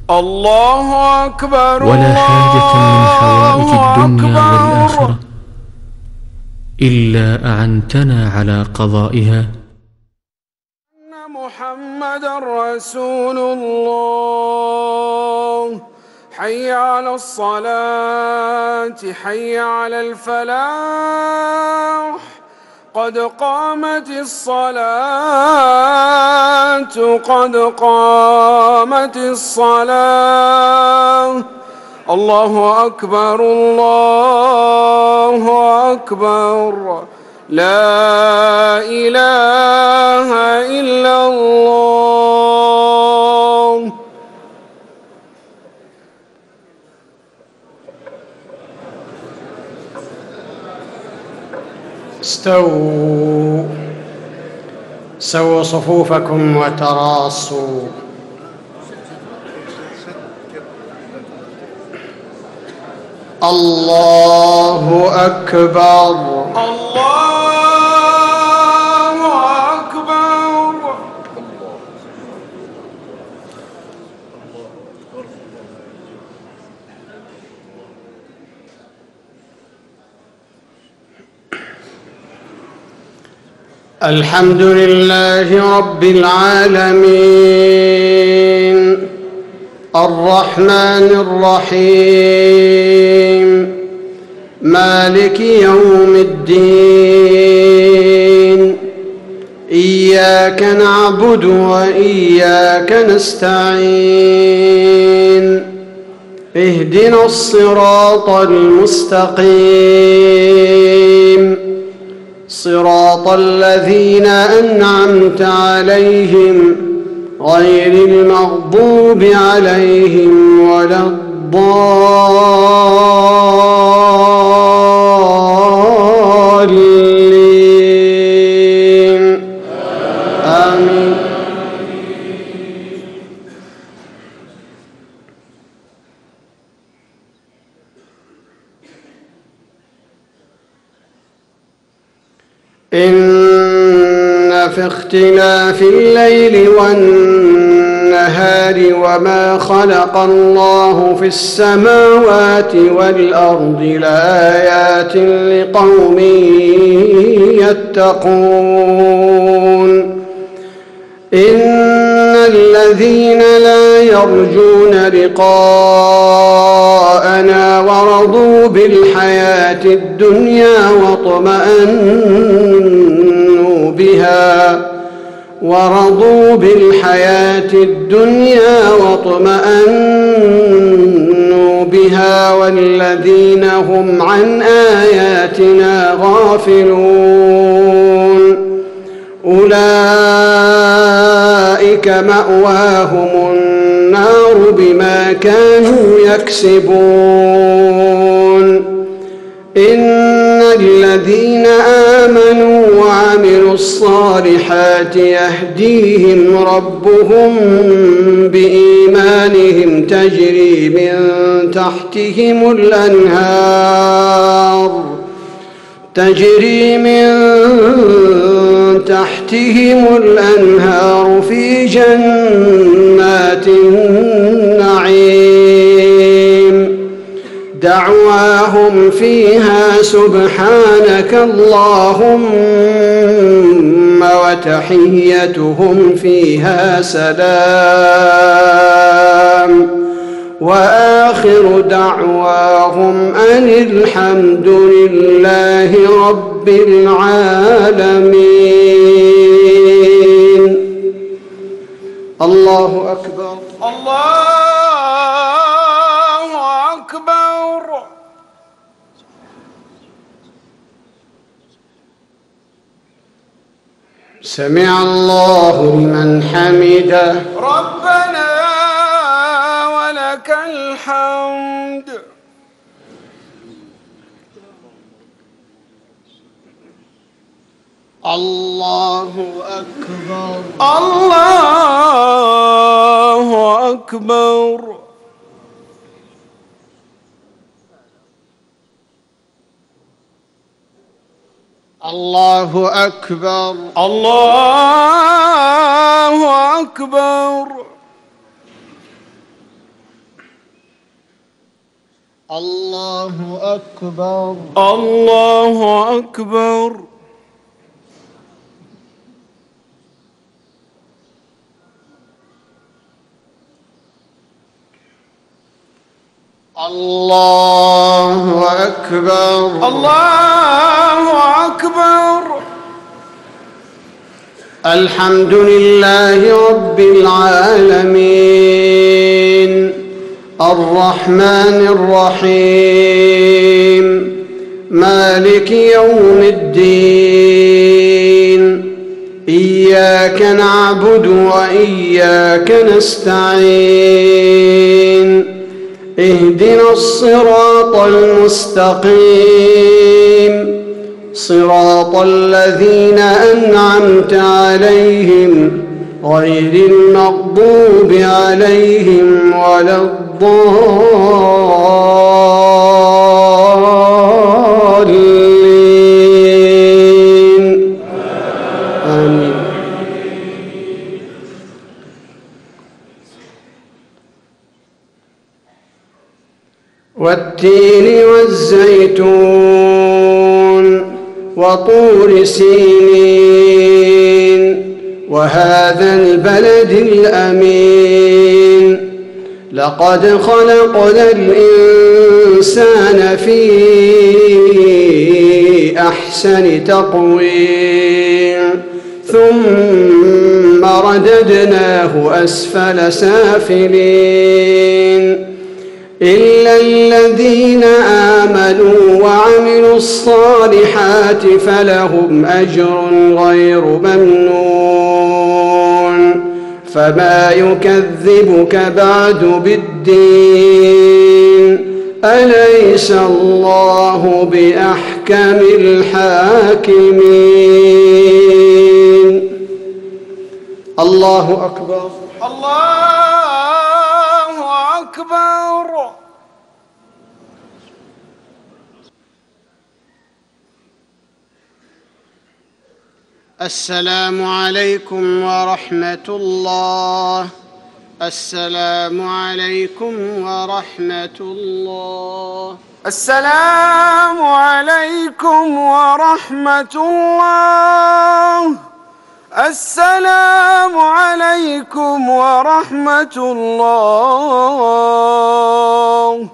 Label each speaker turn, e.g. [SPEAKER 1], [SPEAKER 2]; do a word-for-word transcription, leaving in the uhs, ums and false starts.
[SPEAKER 1] الله أكبر.
[SPEAKER 2] ولا حاجة من حوائج الدنيا والآخرة إلا أعنتنا على قضائها.
[SPEAKER 1] أن محمدًا رسول الله. حي على الصلاة، حي على الفلاح، قد قامت الصلاة، قد قامت الصلاة. الله أكبر، الله أكبر، لا إله إلا الله.
[SPEAKER 3] استووا، سووا صفوفكم وتراصوا. الله أكبر،
[SPEAKER 1] الله أكبر.
[SPEAKER 3] الحمد لله رب العالمين، الرحمن الرحيم، مالك يوم الدين. إياك نعبد وإياك نستعين. اهدنا الصراط المستقيم، صراط الذين أنعمت عليهم غير المغضوب عليهم ولا الضالين. آمين. إن في اختلاف الليل والنهار وما خلق الله في السماوات والأرض لآيات لقوم يتقون. إن الذين لا يرجون لقاءنا ورضوا بالحياة الدنيا واطمأنوا بها ورضوا بالحياة الدنيا واطمأنوا بها والذين هم عن آياتنا غافلون أولئك مأواهم النار بما كانوا يكسبون. إن الذين آمنوا وعملوا الصالحات يهديهم ربهم بإيمانهم تجري من تحتهم الأنهار تجري من تحتهم الأنهار في جنات النعيم. دعواهم فيها سبحانك اللهم وتحيتهم فيها سلام وآخر دعواهم أن الحمد لله رب العالمين. الله أكبر،
[SPEAKER 1] الله أكبر.
[SPEAKER 3] سمع الله لمن حمده.
[SPEAKER 1] ربنا ولك الحمد.
[SPEAKER 3] الله أكبر،
[SPEAKER 1] الله أكبر.
[SPEAKER 3] الله أكبر،
[SPEAKER 1] الله أكبر.
[SPEAKER 3] الله أكبر.
[SPEAKER 1] الله أكبر.
[SPEAKER 3] الله أكبر.
[SPEAKER 1] الله أكبر.
[SPEAKER 3] الحمد لله رب العالمين الرحمن الرحيم مالك يوم الدين إياك نعبد وإياك نستعين اهدنا الصراط المستقيم صراط الذين أنعمت عليهم غير المغضوب عليهم ولا الضالين آمين. والتين والزيتون وطور سينين وهذا البلد الأمين لقد خلقنا الإنسان في أحسن تقويم ثم رددناه أسفل سافلين إلا الذين آمنوا وعملوا الصالحات فلهم أجر غير ممنون فما يكذبك بعد بالدين أليس الله بأحكم الحاكمين. الله أكبر.
[SPEAKER 1] الله أكبر.
[SPEAKER 3] السلام عليكم ورحمة الله. السلام عليكم ورحمة الله.
[SPEAKER 1] السلام عليكم ورحمة الله. السلام عليكم ورحمة الله.